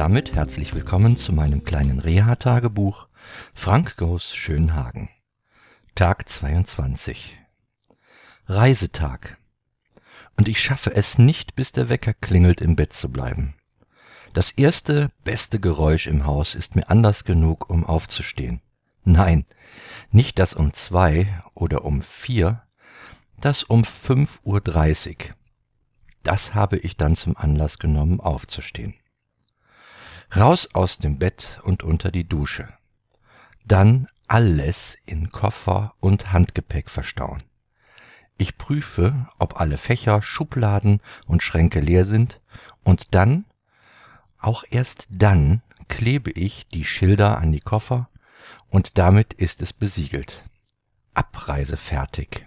damit herzlich willkommen zu meinem kleinen Reha-Tagebuch Frank Goes Schönhagen. Tag 22. Reisetag. Und ich schaffe es nicht, bis der Wecker klingelt, im Bett zu bleiben. Das erste, beste Geräusch im Haus ist mir Anlass genug, um aufzustehen. Nein, nicht das um 2 oder um 4, das um 5:30 Uhr. Das habe ich dann zum Anlass genommen, aufzustehen. Raus aus dem Bett und unter die Dusche. Dann alles in Koffer und Handgepäck verstauen. Ich prüfe, ob alle Fächer, Schubladen und Schränke leer sind, und dann, auch erst dann, klebe ich die Schilder an die Koffer, und damit ist es besiegelt. Abreise fertig.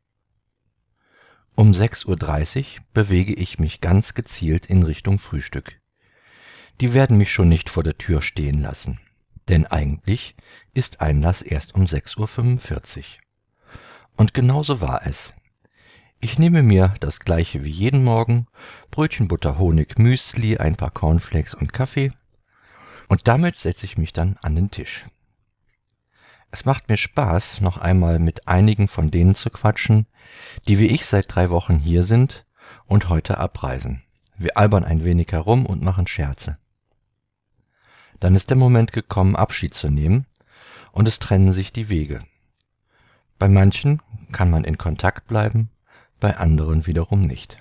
Um 6:30 Uhr bewege ich mich ganz gezielt in Richtung Frühstück. Die werden mich schon nicht vor der Tür stehen lassen, denn eigentlich ist Einlass erst um 6:45 Uhr. Und genauso war es. Ich nehme mir das gleiche wie jeden Morgen: Brötchen, Butter, Honig, Müsli, ein paar Cornflakes und Kaffee, und damit setze ich mich dann an den Tisch. Es macht mir Spaß, noch einmal mit einigen von denen zu quatschen, die wie ich seit 3 Wochen hier sind und heute abreisen. Wir albern ein wenig herum und machen Scherze. Dann ist der Moment gekommen, Abschied zu nehmen, und es trennen sich die Wege. Bei manchen kann man in Kontakt bleiben, bei anderen wiederum nicht.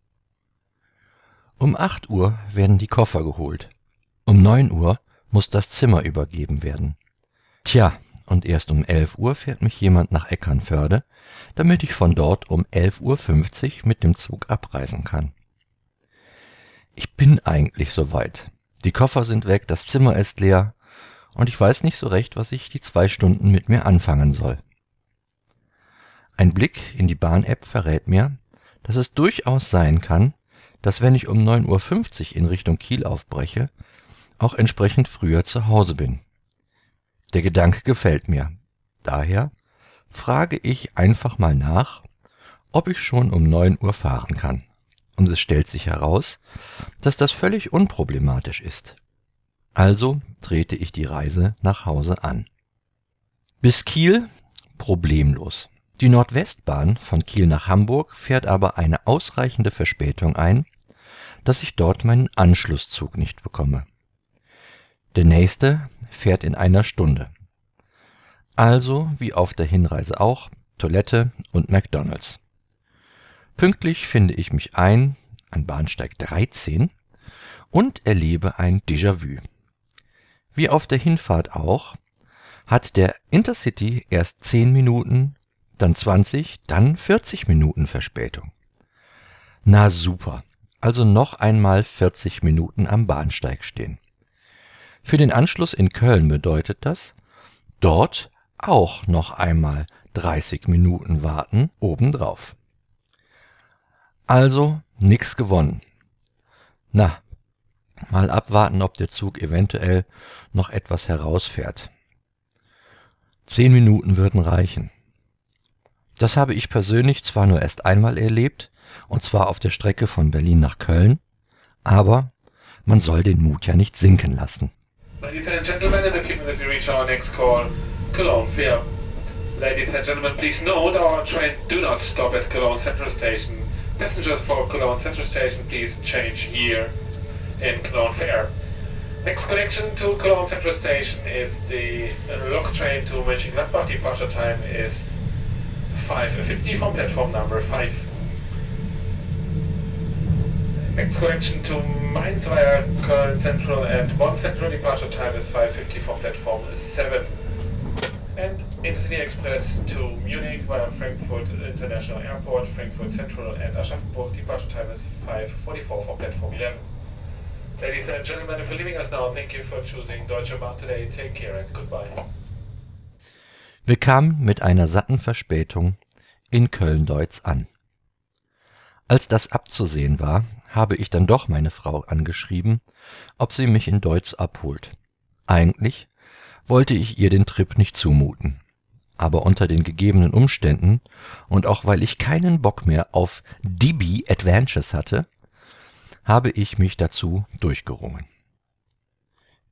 Um 8 Uhr werden die Koffer geholt. Um 9 Uhr muss das Zimmer übergeben werden. Tja, und erst um 11 Uhr fährt mich jemand nach Eckernförde, damit ich von dort um 11:50 Uhr mit dem Zug abreisen kann. Ich bin eigentlich soweit. Die Koffer sind weg, das Zimmer ist leer, und ich weiß nicht so recht, was ich die 2 Stunden mit mir anfangen soll. Ein Blick in die Bahn-App verrät mir, dass es durchaus sein kann, dass, wenn ich um 9:50 Uhr in Richtung Kiel aufbreche, auch entsprechend früher zu Hause bin. Der Gedanke gefällt mir. Daher frage ich einfach mal nach, ob ich schon um 9 Uhr fahren kann. Und es stellt sich heraus, dass das völlig unproblematisch ist. Also trete ich die Reise nach Hause an. Bis Kiel problemlos. Die Nordwestbahn von Kiel nach Hamburg fährt aber eine ausreichende Verspätung ein, dass ich dort meinen Anschlusszug nicht bekomme. Der nächste fährt in einer Stunde. Also, wie auf der Hinreise auch, Toilette und McDonald's. Pünktlich finde ich mich ein an Bahnsteig 13 und erlebe ein Déjà-vu. Wie auf der Hinfahrt auch, hat der Intercity erst 10 Minuten, dann 20, dann 40 Minuten Verspätung. Na super, also noch einmal 40 Minuten am Bahnsteig stehen. Für den Anschluss in Köln bedeutet das, dort auch noch einmal 30 Minuten warten obendrauf. Also nix gewonnen. Na, mal abwarten, ob der Zug eventuell noch etwas herausfährt. 10 Minuten würden reichen. Das habe ich persönlich zwar nur erst einmal erlebt, und zwar auf der Strecke von Berlin nach Köln, aber man soll den Mut ja nicht sinken lassen. Ladies and gentlemen, in a few minutes we reach our next call, Cologne Fair. Ladies and gentlemen, please note our train do not stop at Cologne Central Station. Passengers for Cologne Central Station, please change here in Cologne Fair. Next connection to Cologne Central Station is the local train to Mönchengladbach. Departure time is 5:50 from platform number 5. Next connection to Mainz via Köln Central and Bonn Central. Departure time is 5:50 from platform 7. And Intercity Express to Munich via Frankfurt International Airport, Frankfurt Central and Aschaffenburg. Departure time is 5:44 from platform 11. Ladies and gentlemen, if you're leaving us now, thank you for choosing Deutsche Bahn today. Take care and goodbye. Wir kamen mit einer satten Verspätung in Köln-Deutz an. Als das abzusehen war, habe ich dann doch meine Frau angeschrieben, ob sie mich in Deutz abholt. Eigentlich wollte ich ihr den Trip nicht zumuten. Aber unter den gegebenen Umständen und auch weil ich keinen Bock mehr auf DB Adventures hatte, habe ich mich dazu durchgerungen.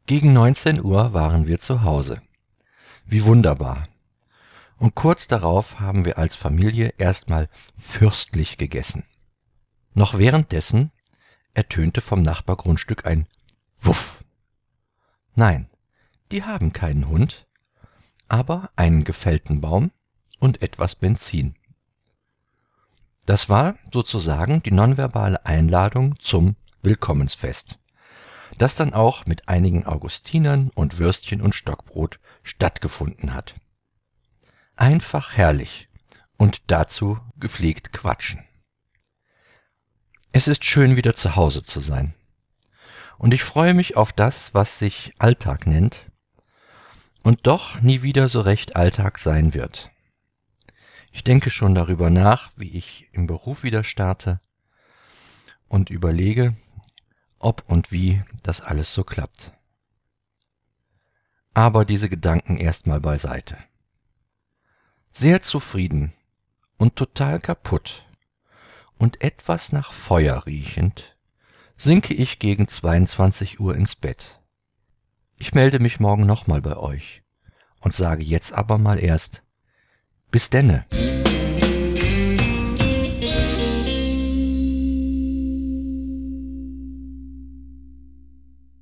Gegen 19 Uhr waren wir zu Hause. Wie wunderbar. Und kurz darauf haben wir als Familie erstmal fürstlich gegessen. Noch währenddessen ertönte vom Nachbargrundstück ein Wuff. Nein, die haben keinen Hund, aber einen gefällten Baum und etwas Benzin. Das war sozusagen die nonverbale Einladung zum Willkommensfest, das dann auch mit einigen Augustinern und Würstchen und Stockbrot stattgefunden hat. Einfach herrlich und dazu gepflegt quatschen. Es ist schön, wieder zu Hause zu sein. Und ich freue mich auf das, was sich Alltag nennt und doch nie wieder so recht Alltag sein wird. Ich denke schon darüber nach, wie ich im Beruf wieder starte und überlege, ob und wie das alles so klappt. Aber diese Gedanken erstmal beiseite. Sehr zufrieden und total kaputt und etwas nach Feuer riechend, sinke ich gegen 22 Uhr ins Bett. Ich melde mich morgen nochmal bei euch und sage jetzt aber mal erst bis denne.